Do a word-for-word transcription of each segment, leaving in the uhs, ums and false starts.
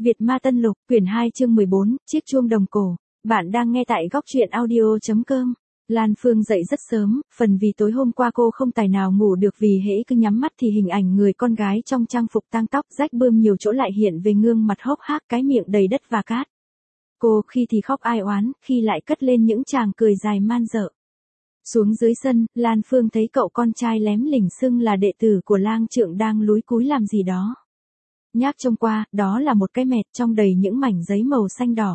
Việt Ma Tân Lục, quyển hai chương mười bốn, chiếc chuông đồng cổ. Bạn đang nghe tại góc truyện audio chấm com. Lan Phương dậy rất sớm, phần vì tối hôm qua cô không tài nào ngủ được vì hễ cứ nhắm mắt thì hình ảnh người con gái trong trang phục tang tóc rách bươm nhiều chỗ lại hiện về gương mặt hốc hác, cái miệng đầy đất và cát. Cô khi thì khóc ai oán, khi lại cất lên những tràng cười dài man dợ. Xuống dưới sân, Lan Phương thấy cậu con trai lém lỉnh xưng là đệ tử của Lang Trượng đang lúi cúi làm gì đó. Nhác trông qua, đó là một cái mẹt trong đầy những mảnh giấy màu xanh đỏ.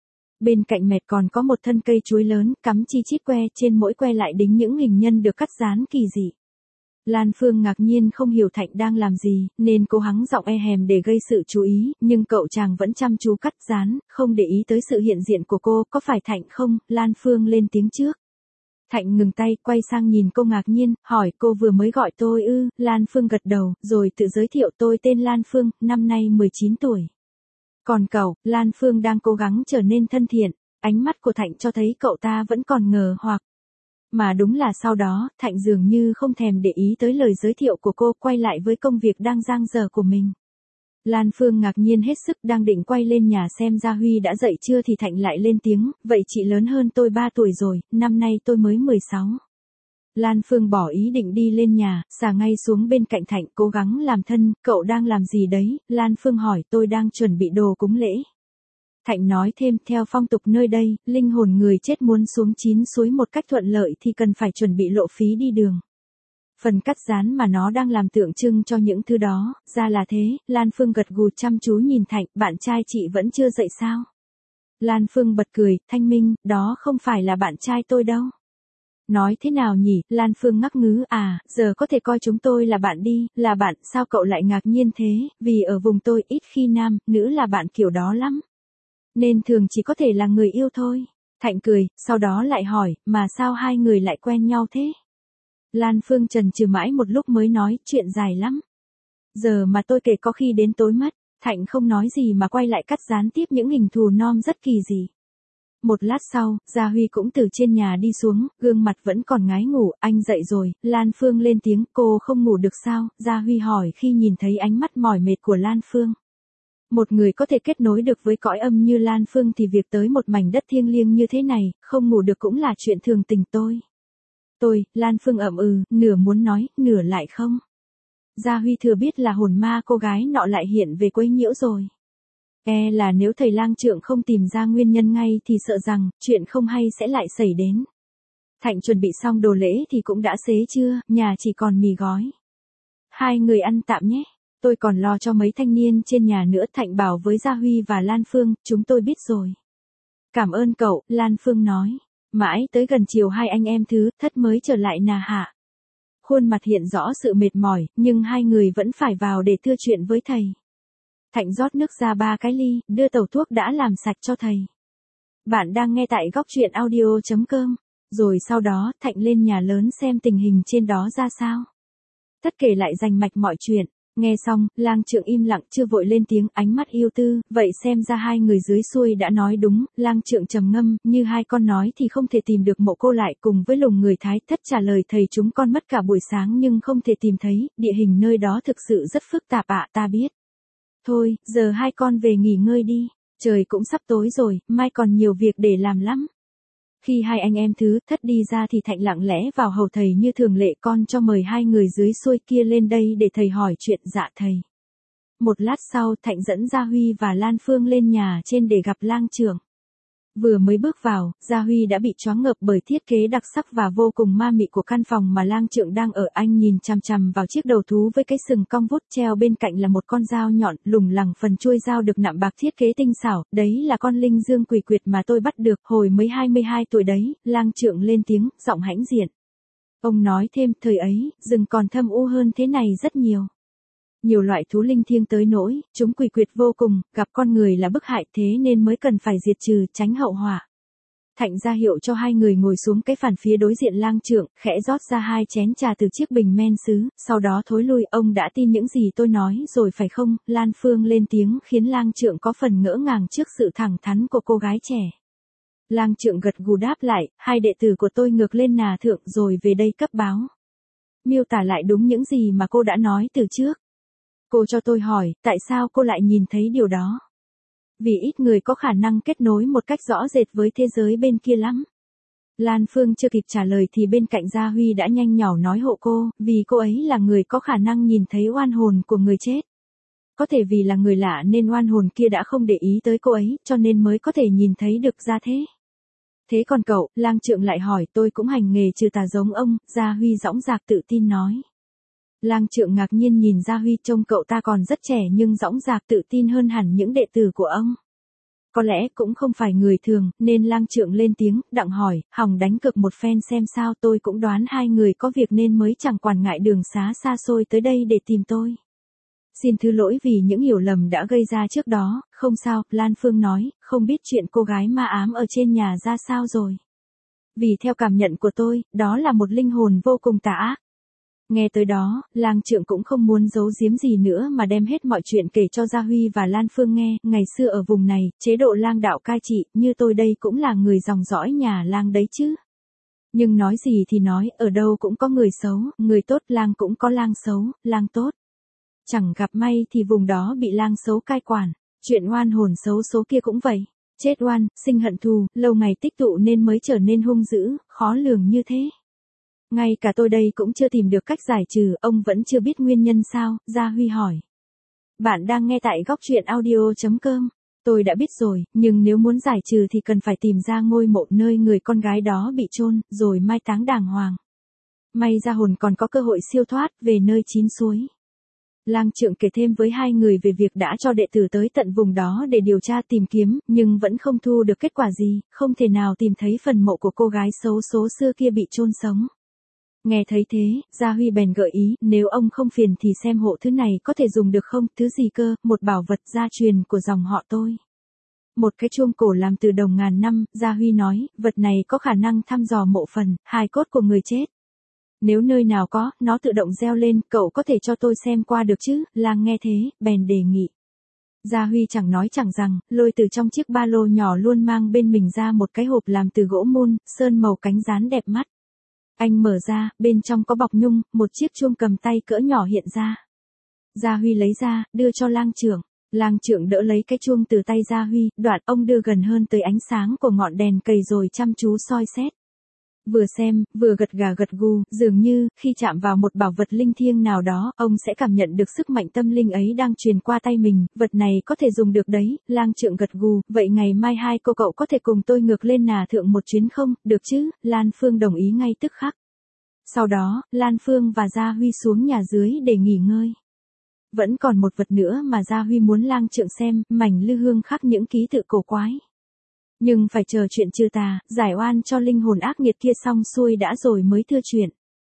Bên cạnh mẹt còn có một thân cây chuối lớn, cắm chi chít que, trên mỗi que lại đính những hình nhân được cắt dán kỳ dị. Lan Phương ngạc nhiên không hiểu Thạnh đang làm gì, nên cô hắng giọng e hèm để gây sự chú ý, nhưng cậu chàng vẫn chăm chú cắt dán, không để ý tới sự hiện diện của cô. Có phải Thạnh không? Lan Phương lên tiếng trước. Thạnh ngừng tay, quay sang nhìn cô ngạc nhiên, hỏi cô vừa mới gọi tôi ư? Lan Phương gật đầu, rồi tự giới thiệu tôi tên Lan Phương, năm nay mười chín tuổi. Còn cậu? Lan Phương đang cố gắng trở nên thân thiện, ánh mắt của Thạnh cho thấy cậu ta vẫn còn ngờ hoặc. Mà đúng là sau đó, Thạnh dường như không thèm để ý tới lời giới thiệu của cô, quay lại với công việc đang dang dở của mình. Lan Phương ngạc nhiên hết sức, đang định quay lên nhà xem Gia Huy đã dậy chưa thì Thạnh lại lên tiếng, vậy chị lớn hơn tôi ba tuổi rồi, năm nay tôi mới mười sáu. Lan Phương bỏ ý định đi lên nhà, xà ngay xuống bên cạnh Thạnh, cố gắng làm thân. Cậu đang làm gì đấy? Lan Phương hỏi. Tôi đang chuẩn bị đồ cúng lễ. Thạnh nói thêm, theo phong tục nơi đây, linh hồn người chết muốn xuống chín suối một cách thuận lợi thì cần phải chuẩn bị lộ phí đi đường. Phần cắt dán mà nó đang làm tượng trưng cho những thứ đó, ra là thế. Lan Phương gật gù chăm chú nhìn Thạnh, bạn trai chị vẫn chưa dậy sao? Lan Phương bật cười, Thanh Minh, đó không phải là bạn trai tôi đâu. Nói thế nào nhỉ? Lan Phương ngắc ngứ, à, giờ có thể coi chúng tôi là bạn đi. Là bạn? Sao cậu lại ngạc nhiên thế? Vì ở vùng tôi ít khi nam, nữ là bạn kiểu đó lắm. Nên thường chỉ có thể là người yêu thôi. Thạnh cười, sau đó lại hỏi, mà sao hai người lại quen nhau thế? Lan Phương chần chừ mãi một lúc mới nói, chuyện dài lắm. Giờ mà tôi kể có khi đến tối mất. Thạnh không nói gì mà quay lại cắt dán tiếp những hình thù non rất kỳ dị. Một lát sau, Gia Huy cũng từ trên nhà đi xuống, gương mặt vẫn còn ngái ngủ. Anh dậy rồi? Lan Phương lên tiếng, cô không ngủ được sao? Gia Huy hỏi khi nhìn thấy ánh mắt mỏi mệt của Lan Phương. Một người có thể kết nối được với cõi âm như Lan Phương thì việc tới một mảnh đất thiêng liêng như thế này, không ngủ được cũng là chuyện thường tình tôi. Tôi, Lan Phương ậm ừ, nửa muốn nói, nửa lại không. Gia Huy thừa biết là hồn ma cô gái nọ lại hiện về quấy nhiễu rồi. E là nếu thầy Lang Trượng không tìm ra nguyên nhân ngay thì sợ rằng, chuyện không hay sẽ lại xảy đến. Thạnh chuẩn bị xong đồ lễ thì cũng đã xế trưa, nhà chỉ còn mì gói. Hai người ăn tạm nhé, tôi còn lo cho mấy thanh niên trên nhà nữa. Thạnh bảo với Gia Huy và Lan Phương, chúng tôi biết rồi. Cảm ơn cậu, Lan Phương nói. Mãi tới gần chiều hai anh em thứ thất mới trở lại nà hạ. Khuôn mặt hiện rõ sự mệt mỏi, nhưng hai người vẫn phải vào để thưa chuyện với thầy. Thạnh rót nước ra ba cái ly, đưa tẩu thuốc đã làm sạch cho thầy. Bạn đang nghe tại góc truyện audio chấm com. Rồi sau đó, Thạnh lên nhà lớn xem tình hình trên đó ra sao. Tất kể lại rành mạch mọi chuyện. Nghe xong, Lang Trượng im lặng chưa vội lên tiếng, ánh mắt yêu tư, vậy xem ra hai người dưới xuôi đã nói đúng. Lang Trượng trầm ngâm, như hai con nói thì không thể tìm được mộ cô lại. Cùng với lùng người Thái Thất trả lời thầy, chúng con mất cả buổi sáng nhưng không thể tìm thấy, địa hình nơi đó thực sự rất phức tạp ạ. Ta biết. Thôi, giờ hai con về nghỉ ngơi đi, trời cũng sắp tối rồi, mai còn nhiều việc để làm lắm. Khi hai anh em thứ thất đi ra thì Thạnh lặng lẽ vào hầu thầy như thường lệ, con cho mời hai người dưới xuôi kia lên đây để thầy hỏi chuyện. Dạ thầy. Một lát sau, Thạnh dẫn Gia Huy và Lan Phương lên nhà trên để gặp Lang Trượng. Vừa mới bước vào, Gia Huy đã bị choáng ngợp bởi thiết kế đặc sắc và vô cùng ma mị của căn phòng mà Lang Trượng đang ở. Anh nhìn chằm chằm vào chiếc đầu thú với cái sừng cong vút, treo bên cạnh là một con dao nhọn, lủng lẳng phần chuôi dao được nạm bạc thiết kế tinh xảo. Đấy là con linh dương quỷ quyệt mà tôi bắt được hồi mới hai mươi hai tuổi đấy. Lang Trượng lên tiếng, giọng hãnh diện. Ông nói thêm, thời ấy, rừng còn thâm u hơn thế này rất nhiều. Nhiều loại thú linh thiêng tới nỗi, chúng quỷ quyệt vô cùng, gặp con người là bức hại, thế nên mới cần phải diệt trừ, tránh hậu họa. Thạnh ra hiệu cho hai người ngồi xuống cái phản phía đối diện Lang Trượng, khẽ rót ra hai chén trà từ chiếc bình men sứ, sau đó thối lui. Ông đã tin những gì tôi nói rồi phải không? Lan Phương lên tiếng khiến Lang Trượng có phần ngỡ ngàng trước sự thẳng thắn của cô gái trẻ. Lang Trượng gật gù đáp lại, hai đệ tử của tôi ngược lên nà thượng rồi về đây cấp báo. Miêu tả lại đúng những gì mà cô đã nói từ trước. Cô cho tôi hỏi, tại sao cô lại nhìn thấy điều đó? Vì ít người có khả năng kết nối một cách rõ rệt với thế giới bên kia lắm. Lan Phương chưa kịp trả lời thì bên cạnh Gia Huy đã nhanh nhỏ nói hộ cô, vì cô ấy là người có khả năng nhìn thấy oan hồn của người chết. Có thể vì là người lạ nên oan hồn kia đã không để ý tới cô ấy, cho nên mới có thể nhìn thấy được ra thế. Thế còn cậu, Lang Trượng lại hỏi, tôi cũng hành nghề trừ tà giống ông, Gia Huy dõng dạc tự tin nói. Lang Trượng ngạc nhiên nhìn Gia Huy, trông cậu ta còn rất trẻ nhưng dõng dạc tự tin hơn hẳn những đệ tử của ông. Có lẽ cũng không phải người thường, nên Lang Trượng lên tiếng, đặng hỏi, hòng đánh cược một phen xem sao. Tôi cũng đoán hai người có việc nên mới chẳng quản ngại đường xá xa xôi tới đây để tìm tôi. Xin thứ lỗi vì những hiểu lầm đã gây ra trước đó. Không sao, Lan Phương nói, không biết chuyện cô gái ma ám ở trên nhà ra sao rồi. Vì theo cảm nhận của tôi, đó là một linh hồn vô cùng tà ác. Nghe tới đó, Lang Trượng cũng không muốn giấu giếm gì nữa mà đem hết mọi chuyện kể cho Gia Huy và Lan Phương nghe. Ngày xưa ở vùng này, chế độ Lang đạo cai trị, như tôi đây cũng là người dòng dõi nhà Lang đấy chứ. Nhưng nói gì thì nói, ở đâu cũng có người xấu, người tốt, Lang cũng có Lang xấu, Lang tốt. Chẳng gặp may thì vùng đó bị Lang xấu cai quản. Chuyện oan hồn xấu số kia cũng vậy. Chết oan, sinh hận thù, lâu ngày tích tụ nên mới trở nên hung dữ, khó lường như thế. Ngay cả tôi đây cũng chưa tìm được cách giải trừ, ông vẫn chưa biết nguyên nhân sao? Gia Huy hỏi. Bạn đang nghe tại góc truyện audio chấm com. Tôi đã biết rồi, nhưng nếu muốn giải trừ thì cần phải tìm ra ngôi mộ nơi người con gái đó bị chôn, rồi mai táng đàng hoàng. May ra hồn còn có cơ hội siêu thoát về nơi chín suối. Lang Trượng kể thêm với hai người về việc đã cho đệ tử tới tận vùng đó để điều tra tìm kiếm, nhưng vẫn không thu được kết quả gì, không thể nào tìm thấy phần mộ của cô gái xấu số xưa kia bị chôn sống. Nghe thấy thế, Gia Huy bèn gợi ý, nếu ông không phiền thì xem hộ thứ này có thể dùng được không? Thứ gì cơ? Một bảo vật gia truyền của dòng họ tôi. Một cái chuông cổ làm từ đồng ngàn năm, Gia Huy nói, vật này có khả năng thăm dò mộ phần, hài cốt của người chết. Nếu nơi nào có, nó tự động reo lên, cậu có thể cho tôi xem qua được chứ? Lang nghe thế, bèn đề nghị. Gia Huy chẳng nói chẳng rằng, lôi từ trong chiếc ba lô nhỏ luôn mang bên mình ra một cái hộp làm từ gỗ mun, sơn màu cánh rán đẹp mắt. Anh mở ra, bên trong có bọc nhung, một chiếc chuông cầm tay cỡ nhỏ hiện ra. Gia Huy lấy ra, đưa cho Lang Trượng. Lang Trượng đỡ lấy cái chuông từ tay Gia Huy, đoạn ông đưa gần hơn tới ánh sáng của ngọn đèn cầy rồi chăm chú soi xét. Vừa xem, vừa gật gà gật gù, dường như, khi chạm vào một bảo vật linh thiêng nào đó, ông sẽ cảm nhận được sức mạnh tâm linh ấy đang truyền qua tay mình, vật này có thể dùng được đấy. Lang Trượng gật gù, vậy ngày mai hai cô cậu có thể cùng tôi ngược lên Nà Thượng một chuyến không? Được chứ? Lan Phương đồng ý ngay tức khắc. Sau đó, Lan Phương và Gia Huy xuống nhà dưới để nghỉ ngơi. Vẫn còn một vật nữa mà Gia Huy muốn Lang Trượng xem, mảnh lư hương khắc những ký tự cổ quái. Nhưng phải chờ chuyện trừ tà, giải oan cho linh hồn ác nghiệt kia xong xuôi đã rồi mới thưa chuyện.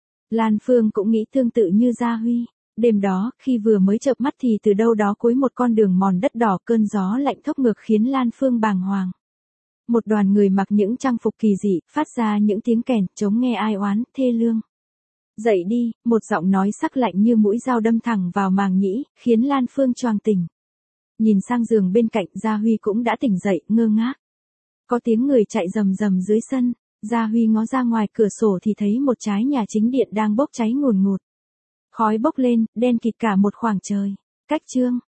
Lan Phương cũng nghĩ tương tự như Gia Huy. Đêm đó, khi vừa mới chợp mắt thì từ đâu đó cuối một con đường mòn đất đỏ cơn gió lạnh thốc ngược khiến Lan Phương bàng hoàng. Một đoàn người mặc những trang phục kỳ dị, phát ra những tiếng kèn, trống nghe ai oán, thê lương. Dậy đi, một giọng nói sắc lạnh như mũi dao đâm thẳng vào màng nhĩ, khiến Lan Phương choàng tỉnh. Nhìn sang giường bên cạnh, Gia Huy cũng đã tỉnh dậy, ngơ ngác. Có tiếng người chạy rầm rầm dưới sân, Gia Huy ngó ra ngoài cửa sổ thì thấy một trái nhà chính điện đang bốc cháy ngùn ngụt. Khói bốc lên, đen kịt cả một khoảng trời. Cách chương